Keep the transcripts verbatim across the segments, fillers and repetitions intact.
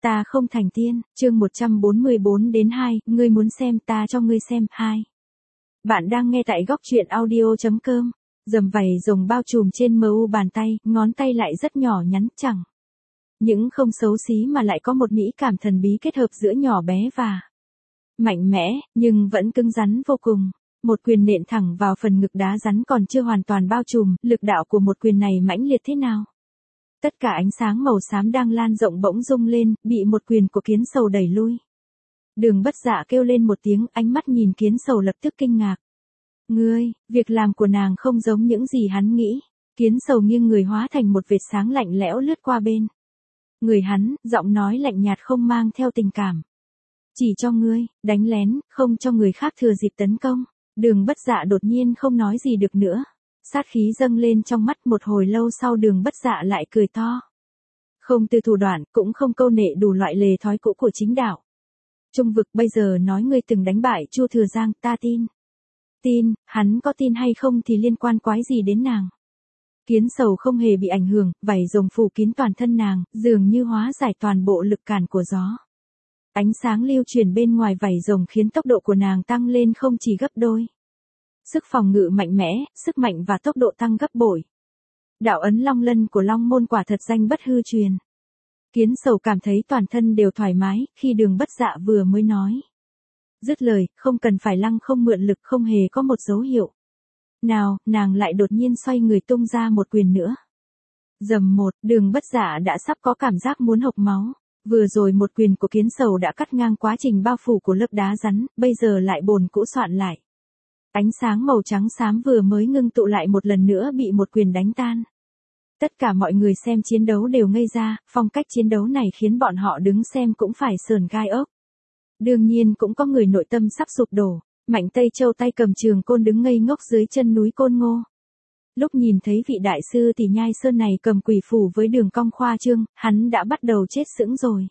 Ta không thành tiên, chương một trăm bốn mươi bốn đến hai, ngươi muốn xem ta cho ngươi xem, hai. Bạn đang nghe tại góc truyện audio chấm com, dầm vảy rồng bao trùm trên mờ u bàn tay, ngón tay lại rất nhỏ nhắn, chẳng. Những không xấu xí mà lại có một mỹ cảm thần bí kết hợp giữa nhỏ bé và mạnh mẽ, nhưng vẫn cứng rắn vô cùng. Một quyền nện thẳng vào phần ngực đá rắn còn chưa hoàn toàn bao trùm, lực đạo của một quyền này mãnh liệt thế nào? Tất cả ánh sáng màu xám đang lan rộng bỗng rung lên, bị một quyền của Kiến Sầu đẩy lui. Đường Bất Dạ kêu lên một tiếng, ánh mắt nhìn Kiến Sầu lập tức kinh ngạc. Ngươi, việc làm của nàng không giống những gì hắn nghĩ. Kiến Sầu nghiêng người hóa thành một vệt sáng lạnh lẽo lướt qua bên người hắn, giọng nói lạnh nhạt không mang theo tình cảm. Chỉ cho ngươi, đánh lén, không cho người khác thừa dịp tấn công. Đường Bất Dạ đột nhiên không nói gì được nữa. Sát khí dâng lên trong mắt, một hồi lâu sau Đường Bất Dạ lại cười to. Không từ thủ đoạn, cũng không câu nệ đủ loại lề thói cũ của chính đạo. Trung vực bây giờ nói ngươi từng đánh bại Chu Thừa Giang, ta tin. Tin, hắn có tin hay không thì liên quan quái gì đến nàng. Kiến Sầu không hề bị ảnh hưởng, vảy rồng phủ kín toàn thân nàng, dường như hóa giải toàn bộ lực cản của gió. Ánh sáng lưu truyền bên ngoài vảy rồng khiến tốc độ của nàng tăng lên không chỉ gấp đôi. Sức phòng ngự mạnh mẽ, sức mạnh và tốc độ tăng gấp bội. Đạo ấn long lân của Long Môn quả thật danh bất hư truyền. Kiến Sầu cảm thấy toàn thân đều thoải mái, khi Đường Bất Dạ vừa mới nói. Dứt lời, không cần phải lăng không mượn lực, không hề có một dấu hiệu. Nào, nàng lại đột nhiên xoay người tung ra một quyền nữa. Dầm một, Đường Bất Dạ đã sắp có cảm giác muốn hộc máu. Vừa rồi một quyền của Kiến Sầu đã cắt ngang quá trình bao phủ của lớp đá rắn, bây giờ lại bồn cũ soạn lại. Ánh sáng màu trắng xám vừa mới ngưng tụ lại một lần nữa bị một quyền đánh tan. Tất cả mọi người xem chiến đấu đều ngây ra, phong cách chiến đấu này khiến bọn họ đứng xem cũng phải sờn gai ốc. Đương nhiên cũng có người nội tâm sắp sụp đổ, Mạnh Tây Châu tay cầm trường côn đứng ngây ngốc dưới chân núi Côn Ngô. Lúc nhìn thấy vị đại sư tỷ Nhai Sơn này cầm quỷ phủ với đường cong khoa trương, hắn đã bắt đầu chết sững rồi.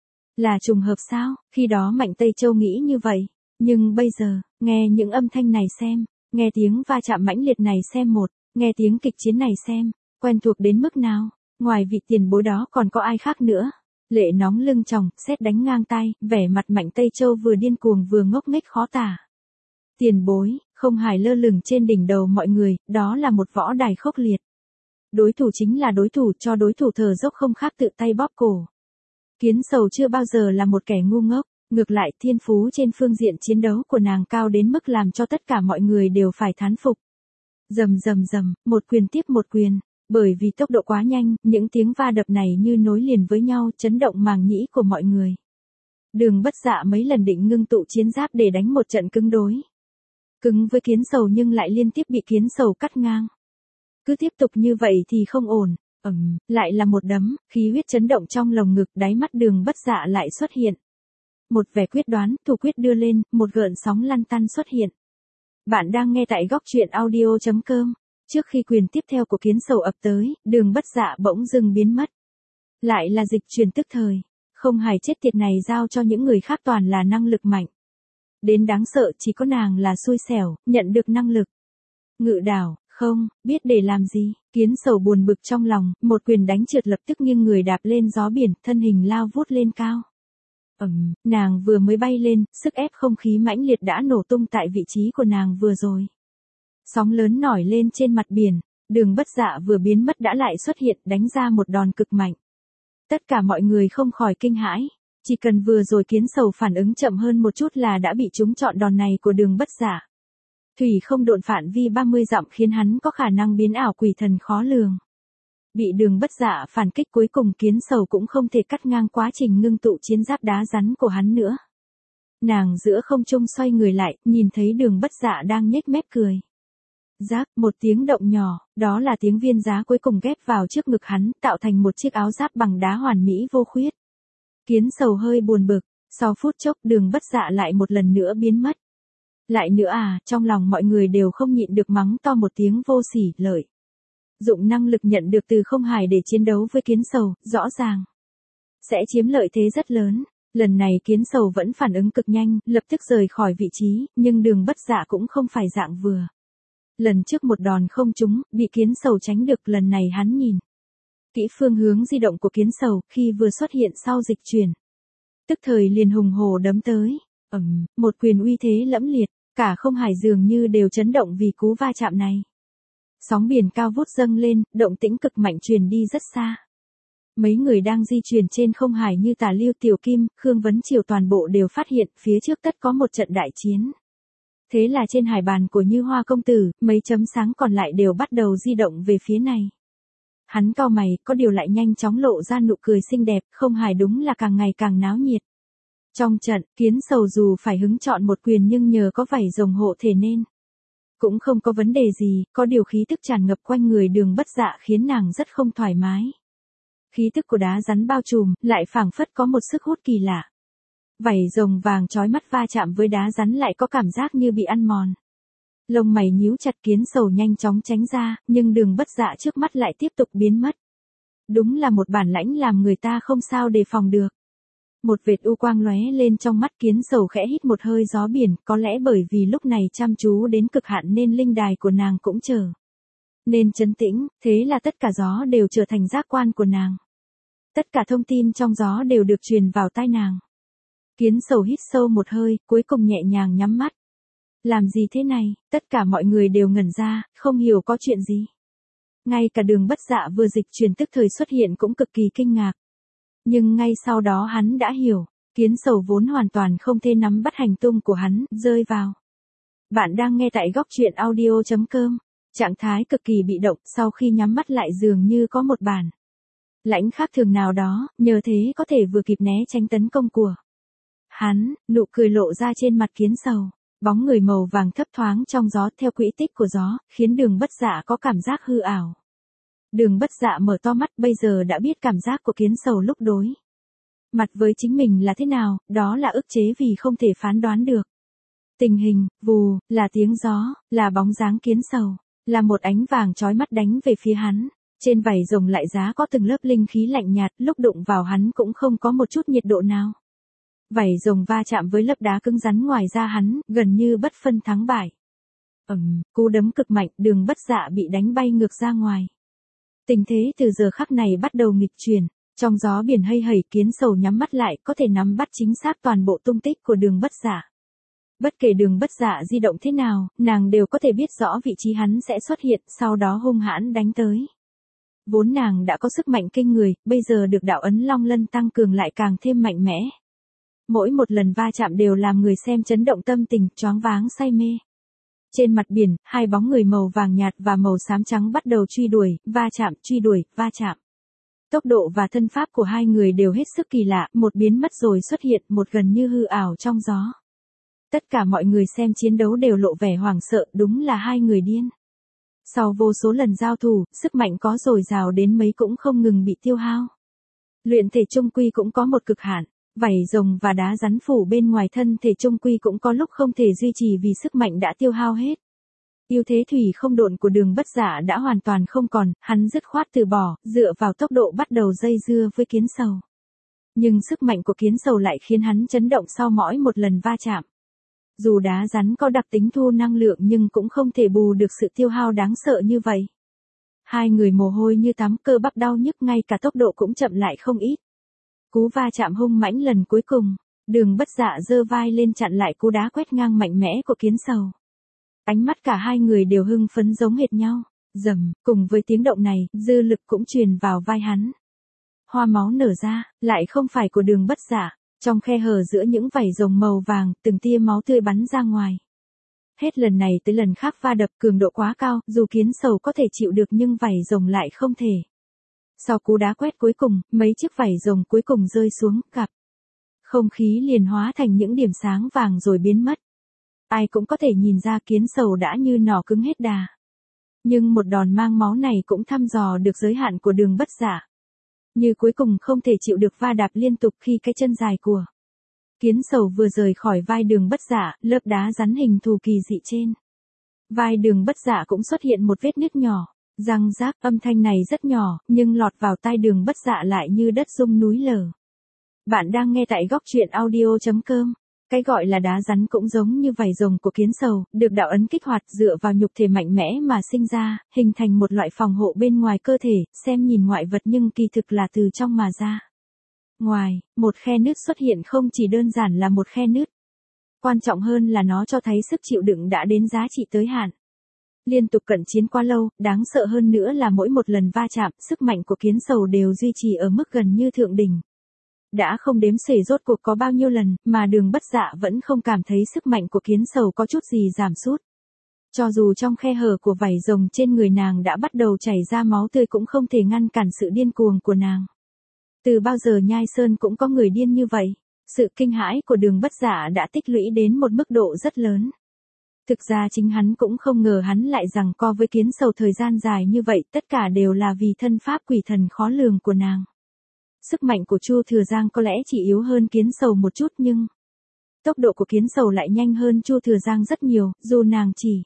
Là trùng hợp sao? Khi đó Mạnh Tây Châu nghĩ như vậy. Nhưng bây giờ, nghe những âm thanh này xem, nghe tiếng va chạm mãnh liệt này xem một, nghe tiếng kịch chiến này xem, quen thuộc đến mức nào, ngoài vị tiền bối đó còn có ai khác nữa. Lệ nóng lưng tròng, sét đánh ngang tai, vẻ mặt Mạnh Tây Châu vừa điên cuồng vừa ngốc nghếch khó tả. Tiền bối, không hài lơ lửng trên đỉnh đầu mọi người, đó là một võ đài khốc liệt. Đối thủ chính là đối thủ, cho đối thủ thở dốc không khác tự tay bóp cổ. Kiến Sầu chưa bao giờ là một kẻ ngu ngốc. Ngược lại, thiên phú trên phương diện chiến đấu của nàng cao đến mức làm cho tất cả mọi người đều phải thán phục. Rầm rầm rầm, một quyền tiếp một quyền, bởi vì tốc độ quá nhanh, những tiếng va đập này như nối liền với nhau, chấn động màng nhĩ của mọi người. Đường Bất Dạ mấy lần định ngưng tụ chiến giáp để đánh một trận cứng đối. Cứng với Kiến Sầu nhưng lại liên tiếp bị Kiến Sầu cắt ngang. Cứ tiếp tục như vậy thì không ổn. Ừm, lại là một đấm, khí huyết chấn động trong lồng ngực, đáy mắt Đường Bất Dạ lại xuất hiện. Một vẻ quyết đoán, thủ quyết đưa lên, một gợn sóng lăn tăn xuất hiện. Bạn đang nghe tại góc truyện audio chấm com. Trước khi quyền tiếp theo của Kiến Sầu ập tới, Đường Bất Dạ bỗng dưng biến mất. Lại là dịch chuyển tức thời. Không hài chết tiệt này giao cho những người khác toàn là năng lực mạnh. Đến đáng sợ chỉ có nàng là xui xẻo, nhận được năng lực. Ngự đảo, không, biết để làm gì. Kiến Sầu buồn bực trong lòng, một quyền đánh trượt lập tức nghiêng người đạp lên gió biển, thân hình lao vút lên cao. Ẩm, nàng vừa mới bay lên, sức ép không khí mãnh liệt đã nổ tung tại vị trí của nàng vừa rồi. Sóng lớn nổi lên trên mặt biển, Đường Bất Dạ vừa biến mất đã lại xuất hiện, đánh ra một đòn cực mạnh. Tất cả mọi người không khỏi kinh hãi, chỉ cần vừa rồi Kiến Sầu phản ứng chậm hơn một chút là đã bị trúng trọn đòn này của Đường Bất Dạ. Thủy không độn phạm vi ba mươi dặm khiến hắn có khả năng biến ảo quỷ thần khó lường. Bị Đường Bất Dạ phản kích cuối cùng Kiến Sầu cũng không thể cắt ngang quá trình ngưng tụ chiến giáp đá rắn của hắn nữa. Nàng giữa không trung xoay người lại, nhìn thấy Đường Bất Dạ đang nhếch mép cười. Giáp, một tiếng động nhỏ, đó là tiếng viên giá cuối cùng ghép vào trước ngực hắn, tạo thành một chiếc áo giáp bằng đá hoàn mỹ vô khuyết. Kiến Sầu hơi buồn bực, sau phút chốc Đường Bất Dạ lại một lần nữa biến mất. Lại nữa à, trong lòng mọi người đều không nhịn được mắng to một tiếng vô sỉ, lợi. Dụng năng lực nhận được từ không hài để chiến đấu với Kiến Sầu, rõ ràng sẽ chiếm lợi thế rất lớn. Lần này Kiến Sầu vẫn phản ứng cực nhanh, lập tức rời khỏi vị trí, nhưng Đường Bất Dạ cũng không phải dạng vừa. Lần trước một đòn không trúng, bị Kiến Sầu tránh được, lần này hắn nhìn kỹ phương hướng di động của Kiến Sầu, khi vừa xuất hiện sau dịch chuyển, tức thời liền hùng hổ đấm tới. Ầm, một quyền uy thế lẫm liệt, cả không hải dường như đều chấn động vì cú va chạm này. Sóng biển cao vút dâng lên, động tĩnh cực mạnh truyền đi rất xa. Mấy người đang di chuyển trên không hải như Tả Lưu Tiểu Kim, Khương Vấn Triều toàn bộ đều phát hiện phía trước tất có một trận đại chiến. Thế là trên hải bàn của Như Hoa công tử, mấy chấm sáng còn lại đều bắt đầu di động về phía này. Hắn cau mày, có điều lại nhanh chóng lộ ra nụ cười xinh đẹp, không hải đúng là càng ngày càng náo nhiệt. Trong trận, Kiến Sầu dù phải hứng chọn một quyền nhưng nhờ có vảy rồng hộ thể nên cũng không có vấn đề gì, có điều khí tức tràn ngập quanh người Đường Bất Dạ khiến nàng rất không thoải mái. Khí tức của đá rắn bao trùm, lại phảng phất có một sức hút kỳ lạ. Vảy rồng vàng chói mắt va chạm với đá rắn lại có cảm giác như bị ăn mòn. Lông mày nhíu chặt, Kiến Sầu nhanh chóng tránh ra, nhưng Đường Bất Dạ trước mắt lại tiếp tục biến mất. Đúng là một bản lãnh làm người ta không sao đề phòng được. Một vệt u quang lóe lên trong mắt Kiến Sầu, khẽ hít một hơi gió biển, có lẽ bởi vì lúc này chăm chú đến cực hạn nên linh đài của nàng cũng trở nên trấn tĩnh, thế là tất cả gió đều trở thành giác quan của nàng. Tất cả thông tin trong gió đều được truyền vào tai nàng. Kiến Sầu hít sâu một hơi, cuối cùng nhẹ nhàng nhắm mắt. Làm gì thế này? Tất cả mọi người đều ngẩn ra, không hiểu có chuyện gì. Ngay cả Đường Bất Dạ vừa dịch chuyển tức thời xuất hiện cũng cực kỳ kinh ngạc. Nhưng ngay sau đó hắn đã hiểu, Kiến Sầu vốn hoàn toàn không thể nắm bắt hành tung của hắn, rơi vào. Bạn đang nghe tại góc truyện audio chấm com. Trạng thái cực kỳ bị động, sau khi nhắm mắt lại dường như có một bản lãnh khác thường nào đó, nhờ thế có thể vừa kịp né tránh tấn công của hắn. Nụ cười lộ ra trên mặt Kiến Sầu, bóng người màu vàng thấp thoáng trong gió theo quỹ tích của gió, khiến Đường Bất Dạ có cảm giác hư ảo. Đường Bất Dạ mở to mắt, bây giờ đã biết cảm giác của Kiến Sầu lúc đối mặt với chính mình là thế nào, đó là ức chế vì không thể phán đoán được tình hình. Vù, là tiếng gió, là bóng dáng Kiến Sầu, là một ánh vàng chói mắt đánh về phía hắn. Trên vảy rồng lại giá có từng lớp linh khí lạnh nhạt, lúc đụng vào hắn cũng không có một chút nhiệt độ nào. Vảy rồng va chạm với lớp đá cứng rắn ngoài da hắn, gần như bất phân thắng bại. Ầm, cú đấm cực mạnh, Đường Bất Dạ bị đánh bay ngược ra ngoài. Tình thế từ giờ khắc này bắt đầu nghịch chuyển, trong gió biển hây hẩy, Kiến Sầu nhắm mắt lại, có thể nắm bắt chính xác toàn bộ tung tích của Đường Bất Dạ. Bất kể Đường Bất Dạ di động thế nào, nàng đều có thể biết rõ vị trí hắn sẽ xuất hiện, sau đó hung hãn đánh tới. Vốn nàng đã có sức mạnh kinh người, bây giờ được đạo ấn Long Lân tăng cường lại càng thêm mạnh mẽ. Mỗi một lần va chạm đều làm người xem chấn động tâm tình, choáng váng say mê. Trên mặt biển, hai bóng người màu vàng nhạt và màu xám trắng bắt đầu truy đuổi, va chạm, truy đuổi, va chạm. Tốc độ và thân pháp của hai người đều hết sức kỳ lạ, một biến mất rồi xuất hiện, một gần như hư ảo trong gió. Tất cả mọi người xem chiến đấu đều lộ vẻ hoảng sợ, đúng là hai người điên. Sau vô số lần giao thủ, sức mạnh có dồi dào đến mấy cũng không ngừng bị tiêu hao. Luyện thể chung quy cũng có một cực hạn, vảy rồng và đá rắn phủ bên ngoài thân thể chung quy cũng có lúc không thể duy trì vì sức mạnh đã tiêu hao hết. Ưu thế thủy không độn của Đường Bất Dạ đã hoàn toàn không còn, hắn dứt khoát từ bỏ, dựa vào tốc độ bắt đầu dây dưa với Kiến Sầu. Nhưng sức mạnh của Kiến Sầu lại khiến hắn chấn động sau mỗi một lần va chạm. Dù đá rắn có đặc tính thu năng lượng nhưng cũng không thể bù được sự tiêu hao đáng sợ như vậy. Hai người mồ hôi như tắm, cơ bắp đau nhức, ngay cả tốc độ cũng chậm lại không ít. Cú va chạm hung mãnh lần cuối cùng, Đường Bất Dạ giơ vai lên chặn lại cú đá quét ngang mạnh mẽ của Kiến Sầu. Ánh mắt cả hai người đều hưng phấn giống hệt nhau. Rầm, cùng với tiếng động này, dư lực cũng truyền vào vai hắn. Hoa máu nở ra, lại không phải của Đường Bất Dạ. Trong khe hở giữa những vảy rồng màu vàng, từng tia máu tươi bắn ra ngoài. Hết lần này tới lần khác va đập, cường độ quá cao, dù Kiến Sầu có thể chịu được nhưng vảy rồng lại không thể. Sau cú đá quét cuối cùng, mấy chiếc vảy rồng cuối cùng rơi xuống, gặp. Không khí liền hóa thành những điểm sáng vàng rồi biến mất. Ai cũng có thể nhìn ra Kiến Sầu đã như nỏ cứng hết đà. Nhưng một đòn mang máu này cũng thăm dò được giới hạn của Đường Bất Dạ. Như cuối cùng không thể chịu được va đạp liên tục khi cái chân dài của Kiến Sầu vừa rời khỏi vai Đường Bất Dạ, lớp đá rắn hình thù kỳ dị trên vai Đường Bất Dạ cũng xuất hiện một vết nứt nhỏ. Răng rác, âm thanh này rất nhỏ, nhưng lọt vào tai Đường Bất Dạ lại như đất rung núi lở. Bạn đang nghe tại góc truyện audio chấm com. Cái gọi là đá rắn cũng giống như vảy rồng của Kiến Sầu, được đạo ấn kích hoạt dựa vào nhục thể mạnh mẽ mà sinh ra, hình thành một loại phòng hộ bên ngoài cơ thể, xem nhìn ngoại vật nhưng kỳ thực là từ trong mà ra. Ngoài, một khe nứt xuất hiện không chỉ đơn giản là một khe nứt. Quan trọng hơn là nó cho thấy sức chịu đựng đã đến giá trị tới hạn. Liên tục cận chiến quá lâu, đáng sợ hơn nữa là mỗi một lần va chạm, sức mạnh của kiến sầu đều duy trì ở mức gần như thượng đỉnh. Đã không đếm xuể rốt cuộc có bao nhiêu lần, mà Đường Bất Dạ vẫn không cảm thấy sức mạnh của kiến sầu có chút gì giảm sút. Cho dù trong khe hở của vảy rồng trên người nàng đã bắt đầu chảy ra máu tươi cũng không thể ngăn cản sự điên cuồng của nàng. Từ bao giờ Nhai Sơn cũng có người điên như vậy? Sự kinh hãi của Đường Bất Dạ đã tích lũy đến một mức độ rất lớn. Thực ra chính hắn cũng không ngờ hắn lại giằng co với kiến sầu thời gian dài như vậy, tất cả đều là vì thân pháp quỷ thần khó lường của nàng. Sức mạnh của Chu Thừa Giang có lẽ chỉ yếu hơn kiến sầu một chút nhưng tốc độ của kiến sầu lại nhanh hơn Chu Thừa Giang rất nhiều, dù nàng chỉ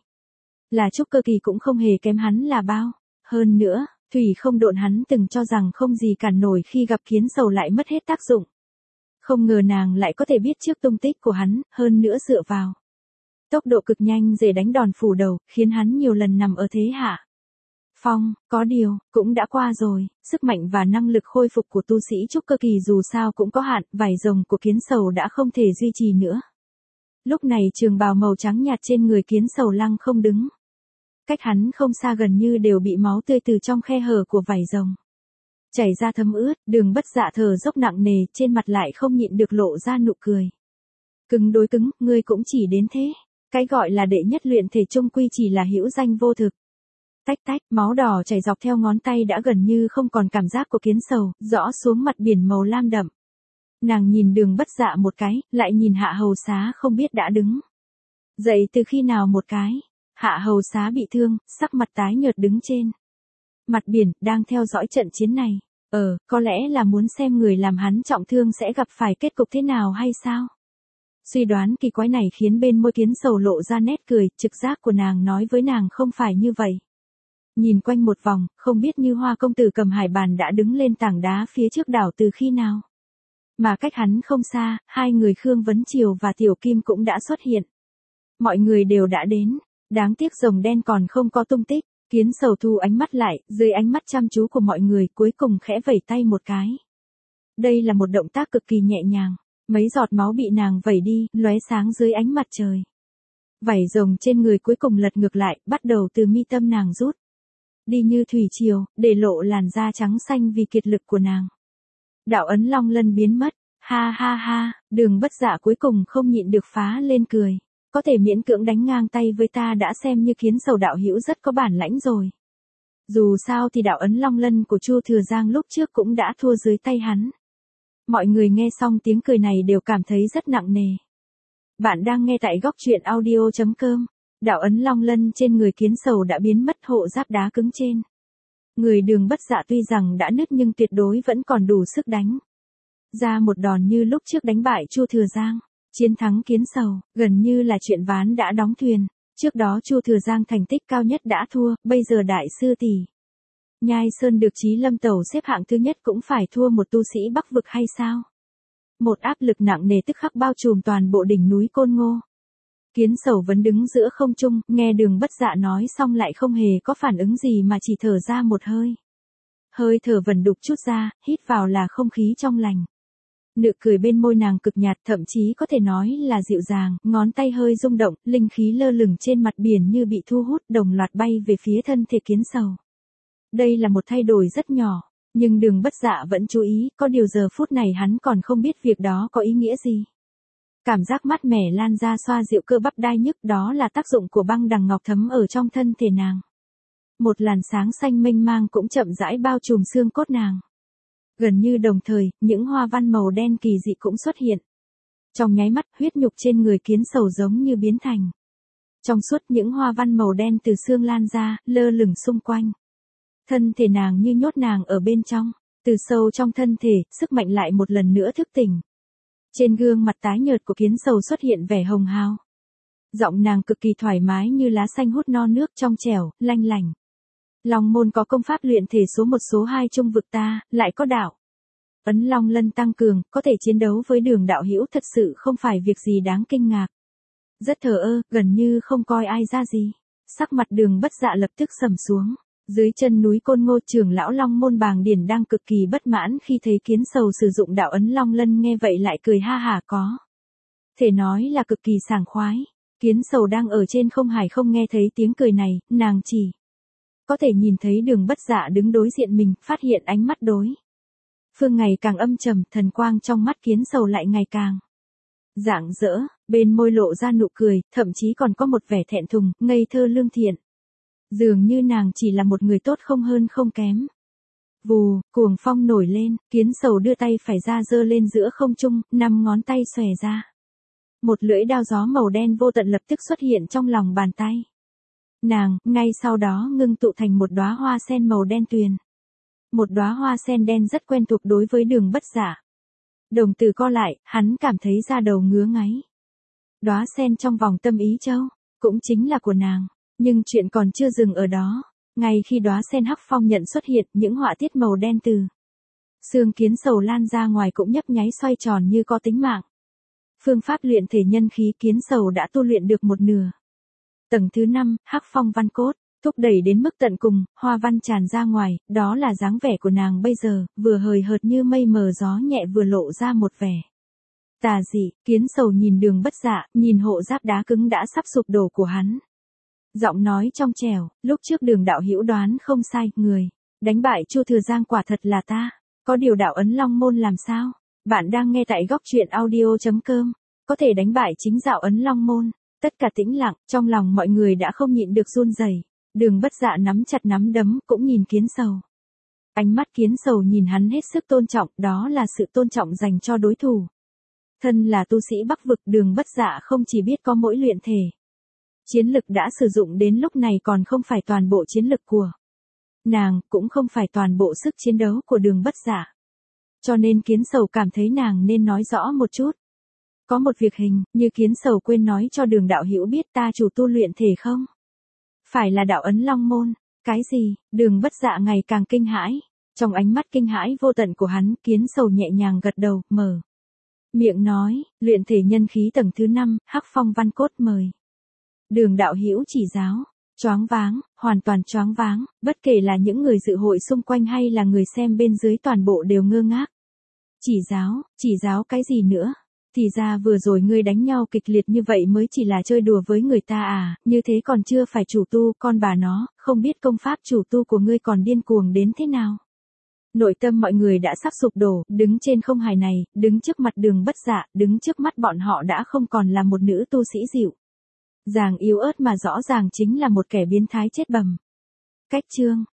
là trúc cơ kỳ cũng không hề kém hắn là bao. Hơn nữa, Thủy Không Độn hắn từng cho rằng không gì cản nổi khi gặp kiến sầu lại mất hết tác dụng. Không ngờ nàng lại có thể biết trước tung tích của hắn, hơn nữa dựa vào tốc độ cực nhanh để đánh đòn phủ đầu, khiến hắn nhiều lần nằm ở thế hạ phong. Có điều, cũng đã qua rồi, sức mạnh và năng lực khôi phục của tu sĩ trúc cơ kỳ dù sao cũng có hạn, vảy rồng của kiến sầu đã không thể duy trì nữa. Lúc này trường bào màu trắng nhạt trên người kiến sầu lăng không đứng. Cách hắn không xa gần như đều bị máu tươi từ trong khe hở của vảy rồng chảy ra thấm ướt. Đường Bất Dạ thở dốc nặng nề, trên mặt lại không nhịn được lộ ra nụ cười. Cứng đối cứng, ngươi cũng chỉ đến thế. Cái gọi là đệ nhất luyện thể chung quy chỉ là hữu danh vô thực. Tách tách, máu đỏ chảy dọc theo ngón tay đã gần như không còn cảm giác của kiến sầu, rõ xuống mặt biển màu lam đậm. Nàng nhìn Đường Bất Dạ một cái, lại nhìn Hạ Hầu Xá không biết đã đứng dậy từ khi nào một cái. Hạ Hầu Xá bị thương, sắc mặt tái nhợt đứng trên mặt biển, đang theo dõi trận chiến này. Ờ, có lẽ là muốn xem người làm hắn trọng thương sẽ gặp phải kết cục thế nào hay sao? Suy đoán kỳ quái này khiến bên môi kiến sầu lộ ra nét cười, trực giác của nàng nói với nàng không phải như vậy. Nhìn quanh một vòng, không biết Như Hoa công tử cầm hải bàn đã đứng lên tảng đá phía trước đảo từ khi nào. Mà cách hắn không xa, hai người Khương Vấn Triều và Tiểu Kim cũng đã xuất hiện. Mọi người đều đã đến, đáng tiếc rồng đen còn không có tung tích. Kiến sầu thu ánh mắt lại, dưới ánh mắt chăm chú của mọi người cuối cùng khẽ vẩy tay một cái. Đây là một động tác cực kỳ nhẹ nhàng, mấy giọt máu bị nàng vẩy đi, lóe sáng dưới ánh mặt trời. Vảy rồng trên người cuối cùng lật ngược lại, bắt đầu từ mi tâm nàng rút đi như thủy triều, để lộ làn da trắng xanh vì kiệt lực của nàng. Đạo ấn long lân biến mất, ha ha ha, Đường Bất Dạ cuối cùng không nhịn được phá lên cười. Có thể miễn cưỡng đánh ngang tay với ta đã xem như kiến sầu đạo hữu rất có bản lãnh rồi. Dù sao thì đạo ấn long lân của Chu Thừa Giang lúc trước cũng đã thua dưới tay hắn. Mọi người nghe xong tiếng cười này đều cảm thấy rất nặng nề. Bạn đang nghe tại góc truyện audio chấm com. Đạo ấn long lân trên người kiến sầu đã biến mất, hộ giáp đá cứng trên người Đường Bất Dạ tuy rằng đã nứt nhưng tuyệt đối vẫn còn đủ sức đánh ra một đòn như lúc trước đánh bại Chu Thừa Giang. Chiến thắng kiến sầu, gần như là chuyện ván đã đóng thuyền. Trước đó Chu Thừa Giang thành tích cao nhất đã thua, bây giờ đại sư tỷ Nhai Sơn được Chí Lâm Tẩu xếp hạng thứ nhất cũng phải thua một tu sĩ Bắc vực hay sao? Một áp lực nặng nề tức khắc bao trùm toàn bộ đỉnh núi Côn Ngô. Kiến sầu vẫn đứng giữa không trung, nghe Đường Bất Dạ nói xong lại không hề có phản ứng gì mà chỉ thở ra một hơi. Hơi thở vần đục chút ra, hít vào là không khí trong lành. Nụ cười bên môi nàng cực nhạt, thậm chí có thể nói là dịu dàng, ngón tay hơi rung động, linh khí lơ lửng trên mặt biển như bị thu hút, đồng loạt bay về phía thân thể kiến sầu. Đây là một thay đổi rất nhỏ, nhưng Đường Bất Dạ vẫn chú ý, có điều giờ phút này hắn còn không biết việc đó có ý nghĩa gì. Cảm giác mát mẻ lan ra xoa dịu cơ bắp đai nhức, đó là tác dụng của băng đằng ngọc thấm ở trong thân thể nàng. Một làn sáng xanh mênh mang cũng chậm rãi bao trùm xương cốt nàng. Gần như đồng thời, những hoa văn màu đen kỳ dị cũng xuất hiện. Trong nháy mắt, huyết nhục trên người kiến sầu giống như biến thành trong suốt, những hoa văn màu đen từ xương lan ra, lơ lửng xung quanh. Thân thể nàng như nhốt nàng ở bên trong. Từ sâu trong thân thể, sức mạnh lại một lần nữa thức tỉnh. Trên gương mặt tái nhợt của kiến sầu xuất hiện vẻ hồng hào. Giọng nàng cực kỳ thoải mái như lá xanh hút no nước, trong trẻo, lanh lành. Long môn có công pháp luyện thể số một số hai trung vực ta, lại có đạo ấn long lân tăng cường, có thể chiến đấu với Đường đạo hữu thật sự không phải việc gì đáng kinh ngạc. Rất thờ ơ, gần như không coi ai ra gì. Sắc mặt Đường Bất Dạ lập tức sầm xuống. Dưới chân núi Côn Ngô, trưởng lão Long Môn Bàng Điển đang cực kỳ bất mãn khi thấy Kiến Sầu sử dụng đạo ấn Long Lân, nghe vậy lại cười ha hả, có thể nói là cực kỳ sảng khoái. Kiến Sầu đang ở trên không hải không nghe thấy tiếng cười này, nàng chỉ có thể nhìn thấy Đường Bất Dạ đứng đối diện mình, phát hiện ánh mắt đối phương ngày càng âm trầm, thần quang trong mắt Kiến Sầu lại ngày càng rạng rỡ, bên môi lộ ra nụ cười, thậm chí còn có một vẻ thẹn thùng, ngây thơ lương thiện. Dường như nàng chỉ là một người tốt không hơn không kém. Vù, cuồng phong nổi lên, Kiến Sầu đưa tay phải ra giơ lên giữa không trung, năm ngón tay xòe ra. Một lưỡi đao gió màu đen vô tận lập tức xuất hiện trong lòng bàn tay. Nàng, ngay sau đó ngưng tụ thành một đóa hoa sen màu đen tuyền. Một đóa hoa sen đen rất quen thuộc đối với Đường Bất Dạ. Đồng tử co lại, hắn cảm thấy da đầu ngứa ngáy. Đóa sen trong vòng tâm ý châu, cũng chính là của nàng. Nhưng chuyện còn chưa dừng ở đó. Ngay khi đóa sen hắc phong nhận xuất hiện, những họa tiết màu đen từ xương Kiến Sầu lan ra ngoài cũng nhấp nháy xoay tròn như có tính mạng. Phương pháp luyện thể nhân khí Kiến Sầu đã tu luyện được một nửa. Tầng thứ năm, hắc phong văn cốt, thúc đẩy đến mức tận cùng, hoa văn tràn ra ngoài, đó là dáng vẻ của nàng bây giờ, vừa hời hợt như mây mờ gió nhẹ vừa lộ ra một vẻ tà dị. Kiến Sầu nhìn Đường Bất Dạ, nhìn hộ giáp đá cứng đã sắp sụp đổ của hắn. Giọng nói trong trẻo, lúc trước Đường đạo hữu đoán không sai, người đánh bại Chu Thừa Giang quả thật là ta. Có điều đạo ấn Long Môn làm sao? Bạn đang nghe tại góc truyện audio chấm com. Có thể đánh bại chính đạo ấn Long Môn. Tất cả tĩnh lặng, trong lòng mọi người đã không nhịn được run rẩy. Đường Bất Dạ nắm chặt nắm đấm, cũng nhìn Kiến Sầu. Ánh mắt Kiến Sầu nhìn hắn hết sức tôn trọng, đó là sự tôn trọng dành cho đối thủ. Thân là tu sĩ Bắc vực, Đường Bất Dạ không chỉ biết có mỗi luyện thể chiến lực đã sử dụng đến lúc này còn không phải toàn bộ chiến lực của nàng, cũng không phải toàn bộ sức chiến đấu của Đường Bất Dạ. Cho nên Kiến Sầu cảm thấy nàng nên nói rõ một chút. Có một việc hình, như Kiến Sầu quên nói cho Đường đạo hữu biết, ta chủ tu luyện thể không? Phải là đạo ấn Long Môn. Cái gì? Đường Bất Dạ ngày càng kinh hãi. Trong ánh mắt kinh hãi vô tận của hắn, Kiến Sầu nhẹ nhàng gật đầu, mở miệng nói, luyện thể nhân khí tầng thứ năm, hắc phong văn cốt, mời Đường đạo hữu chỉ giáo. Choáng váng, hoàn toàn choáng váng, bất kể là những người dự hội xung quanh hay là người xem bên dưới toàn bộ đều ngơ ngác. Chỉ giáo, chỉ giáo cái gì nữa? Thì ra vừa rồi ngươi đánh nhau kịch liệt như vậy mới chỉ là chơi đùa với người ta à, như thế còn chưa phải chủ tu, con bà nó, không biết công pháp chủ tu của ngươi còn điên cuồng đến thế nào. Nội tâm mọi người đã sắp sụp đổ, đứng trên không hải này, đứng trước mặt Đường Bất Dạ, đứng trước mắt bọn họ đã không còn là một nữ tu sĩ dịu dàng yếu ớt mà rõ ràng chính là một kẻ biến thái chết bầm. Cách chương